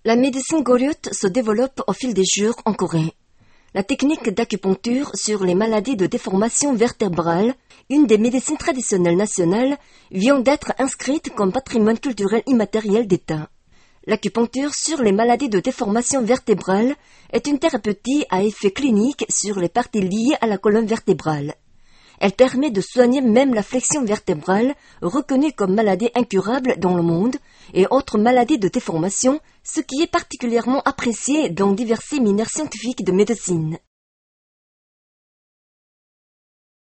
La médecine Goryeo se développe au fil des jours en Corée. La technique d'acupuncture sur les maladies de déformation vertébrale, une des médecines traditionnelles nationales, vient d'être inscrite comme patrimoine culturel immatériel d'État. L'acupuncture sur les maladies de déformation vertébrale est une thérapeutique à effet clinique sur les parties liées à la colonne vertébrale. Elle permet de soigner même la flexion vertébrale, reconnue comme maladie incurable dans le monde, et autres maladies de déformation, ce qui est particulièrement apprécié dans divers séminaires scientifiques de médecine.